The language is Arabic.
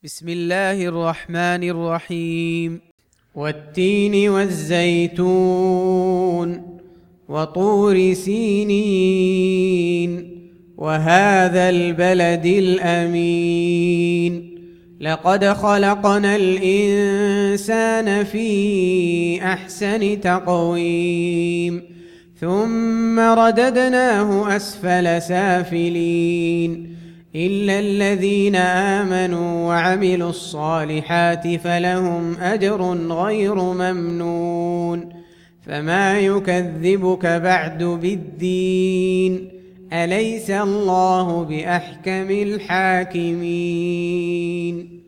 بسم الله الرحمن الرحيم. والتين والزيتون وطور سينين وهذا البلد الأمين لقد خلقنا الإنسان في أحسن تقويم ثم رددناه أسفل سافلين إلا الذين آمنوا وعملوا الصالحات فلهم أجر غير ممنون فما يكذبك بعد بالدين أليس الله بأحكم الحاكمين.